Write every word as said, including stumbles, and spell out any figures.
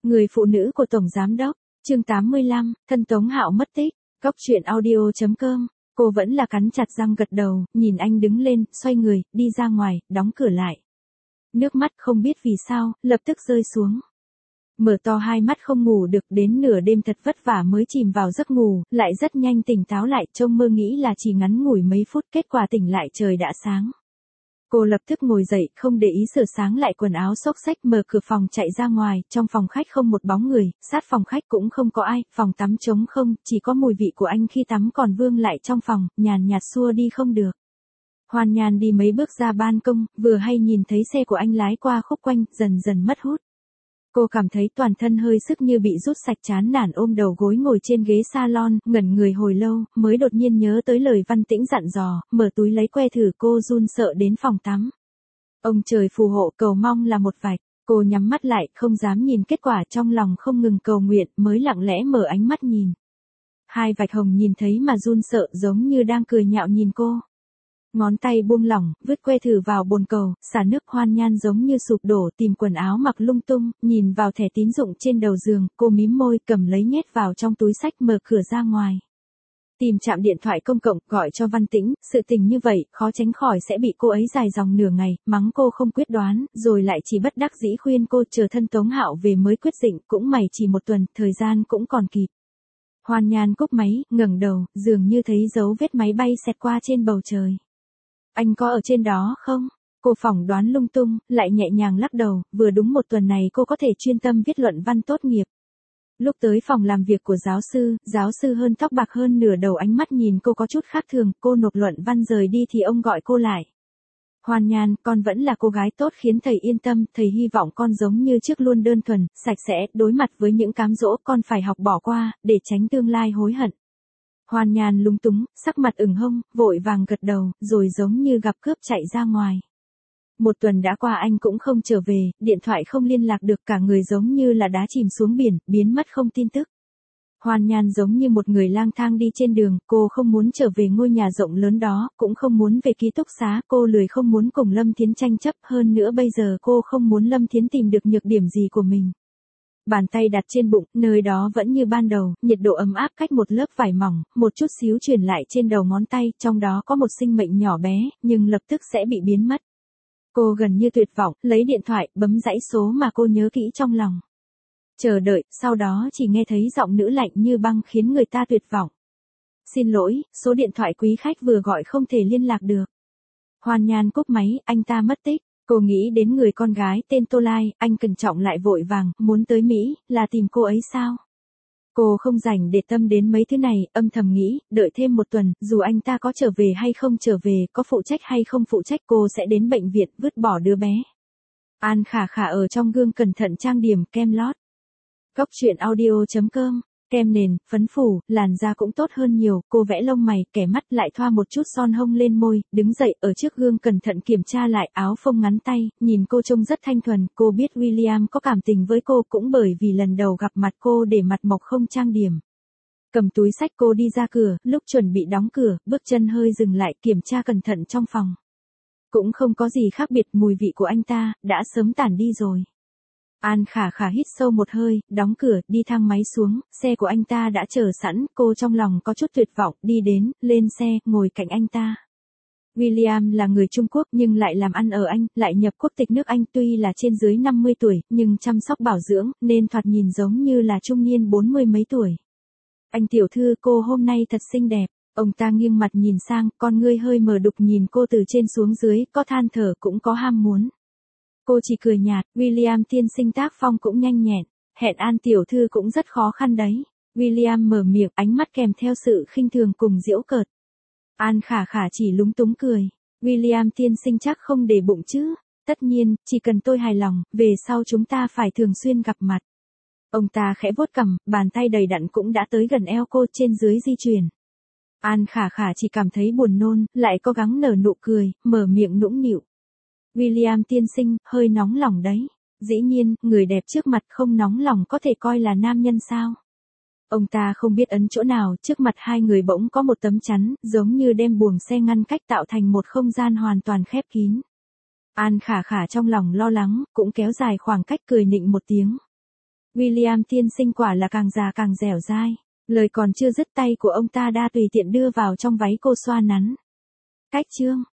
Người phụ nữ của Tổng Giám Đốc, chương tám mươi lăm, thân Tống Hạo mất tích, Cóc truyện audio chấm com, cô vẫn là cắn chặt răng gật đầu, nhìn anh đứng lên, xoay người, đi ra ngoài, đóng cửa lại. Nước mắt không biết vì sao, lập tức rơi xuống. Mở to hai mắt không ngủ được, đến nửa đêm thật vất vả mới chìm vào giấc ngủ, lại rất nhanh tỉnh táo lại, trông mơ nghĩ là chỉ ngắn ngủi mấy phút, kết quả tỉnh lại trời đã sáng. Cô lập tức ngồi dậy, không để ý sửa sáng lại quần áo xốc xách, mở cửa phòng chạy ra ngoài, trong phòng khách không một bóng người, sát phòng khách cũng không có ai, phòng tắm trống không, chỉ có mùi vị của anh khi tắm còn vương lại trong phòng, nhàn nhạt xua đi không được. Hoan Nhan đi mấy bước ra ban công, vừa hay nhìn thấy xe của anh lái qua khúc quanh, dần dần mất hút. Cô cảm thấy toàn thân hơi sức như bị rút sạch, chán nản ôm đầu gối ngồi trên ghế salon, ngẩn người hồi lâu, mới đột nhiên nhớ tới lời Văn Tĩnh dặn dò, mở túi lấy que thử, cô run sợ đến phòng tắm. Ông trời phù hộ, cầu mong là một vạch, cô nhắm mắt lại, không dám nhìn kết quả, trong lòng không ngừng cầu nguyện, mới lặng lẽ mở ánh mắt nhìn. Hai vạch hồng nhìn thấy mà run sợ, giống như đang cười nhạo nhìn cô. Ngón tay buông lỏng, vứt que thử vào bồn cầu, xả nước. Hoan Nhan giống như sụp đổ, tìm quần áo mặc lung tung, nhìn vào thẻ tín dụng trên đầu giường, cô mím môi, cầm lấy nhét vào trong túi xách, mở cửa ra ngoài. Tìm trạm điện thoại công cộng, gọi cho Văn Tĩnh, sự tình như vậy, khó tránh khỏi sẽ bị cô ấy dài dòng nửa ngày, mắng cô không quyết đoán, rồi lại chỉ bất đắc dĩ khuyên cô chờ thân Tống Hạo về mới quyết định, cũng mày chỉ một tuần, thời gian cũng còn kịp. Hoan Nhan cúp máy, ngẩng đầu, dường như thấy dấu vết máy bay xẹt qua trên bầu trời. Anh có ở trên đó không? Cô phỏng đoán lung tung, lại nhẹ nhàng lắc đầu, vừa đúng một tuần này cô có thể chuyên tâm viết luận văn tốt nghiệp. Lúc tới phòng làm việc của giáo sư, giáo sư hơn tóc bạc hơn nửa đầu, ánh mắt nhìn cô có chút khác thường, cô nộp luận văn rời đi thì ông gọi cô lại. Hoan Nhan, con vẫn là cô gái tốt khiến thầy yên tâm, thầy hy vọng con giống như trước luôn đơn thuần, sạch sẽ, đối mặt với những cám dỗ con phải học bỏ qua, để tránh tương lai hối hận. Hoan Nhan lúng túng, sắc mặt ửng hông, vội vàng gật đầu, rồi giống như gặp cướp chạy ra ngoài. Một tuần đã qua anh cũng không trở về, điện thoại không liên lạc được, cả người giống như là đá chìm xuống biển, biến mất không tin tức. Hoan Nhan giống như một người lang thang đi trên đường, cô không muốn trở về ngôi nhà rộng lớn đó, cũng không muốn về ký túc xá, cô lười không muốn cùng Lâm Thiến tranh chấp, hơn nữa bây giờ cô không muốn Lâm Thiến tìm được nhược điểm gì của mình. Bàn tay đặt trên bụng, nơi đó vẫn như ban đầu, nhiệt độ ấm áp cách một lớp vải mỏng, một chút xíu truyền lại trên đầu ngón tay, trong đó có một sinh mệnh nhỏ bé, nhưng lập tức sẽ bị biến mất. Cô gần như tuyệt vọng, lấy điện thoại, bấm dãy số mà cô nhớ kỹ trong lòng. Chờ đợi, sau đó chỉ nghe thấy giọng nữ lạnh như băng khiến người ta tuyệt vọng. Xin lỗi, số điện thoại quý khách vừa gọi không thể liên lạc được. Hoan Nhan cúp máy, anh ta mất tích. Cô nghĩ đến người con gái tên Tô Lai, anh cẩn trọng lại vội vàng, muốn tới Mỹ, là tìm cô ấy sao? Cô không rảnh để tâm đến mấy thứ này, âm thầm nghĩ, đợi thêm một tuần, dù anh ta có trở về hay không trở về, có phụ trách hay không phụ trách, cô sẽ đến bệnh viện, vứt bỏ đứa bé. An Khả Khả ở trong gương cẩn thận trang điểm, kem lót. Cóc truyện audio chấm com, kem nền, phấn phủ, làn da cũng tốt hơn nhiều, cô vẽ lông mày, kẻ mắt, lại thoa một chút son hông lên môi, đứng dậy ở trước gương cẩn thận kiểm tra lại áo phông ngắn tay, nhìn cô trông rất thanh thuần, cô biết William có cảm tình với cô cũng bởi vì lần đầu gặp mặt cô để mặt mộc không trang điểm. Cầm túi xách cô đi ra cửa, lúc chuẩn bị đóng cửa, bước chân hơi dừng lại kiểm tra cẩn thận trong phòng. Cũng không có gì khác biệt, mùi vị của anh ta, đã sớm tản đi rồi. An Khả Khả hít sâu một hơi, đóng cửa, đi thang máy xuống, xe của anh ta đã chờ sẵn, cô trong lòng có chút tuyệt vọng, đi đến, lên xe, ngồi cạnh anh ta. William là người Trung Quốc nhưng lại làm ăn ở Anh, lại nhập quốc tịch nước Anh, tuy là trên dưới năm mươi tuổi, nhưng chăm sóc bảo dưỡng, nên thoạt nhìn giống như là trung niên bốn mươi mấy tuổi. Anh tiểu thư, cô hôm nay thật xinh đẹp. Ông ta nghiêng mặt nhìn sang, con ngươi hơi mờ đục nhìn cô từ trên xuống dưới, có than thở cũng có ham muốn. Cô chỉ cười nhạt, William tiên sinh tác phong cũng nhanh nhẹn, hẹn An tiểu thư cũng rất khó khăn đấy. William mở miệng, ánh mắt kèm theo sự khinh thường cùng giễu cợt. An Khả Khả chỉ lúng túng cười, William tiên sinh chắc không để bụng chứ, tất nhiên, chỉ cần tôi hài lòng, về sau chúng ta phải thường xuyên gặp mặt. Ông ta khẽ vuốt cằm, bàn tay đầy đặn cũng đã tới gần eo cô, trên dưới di chuyển. An Khả Khả chỉ cảm thấy buồn nôn, lại cố gắng nở nụ cười, mở miệng nũng nịu. William tiên sinh, hơi nóng lòng đấy. Dĩ nhiên, người đẹp trước mặt không nóng lòng có thể coi là nam nhân sao? Ông ta không biết ấn chỗ nào, trước mặt hai người bỗng có một tấm chắn, giống như đem buồng xe ngăn cách tạo thành một không gian hoàn toàn khép kín. An Khả Khả trong lòng lo lắng, cũng kéo dài khoảng cách cười nịnh một tiếng. William tiên sinh quả là càng già càng dẻo dai. Lời còn chưa dứt tay của ông ta đã tùy tiện đưa vào trong váy cô xoa nắn. Cách chương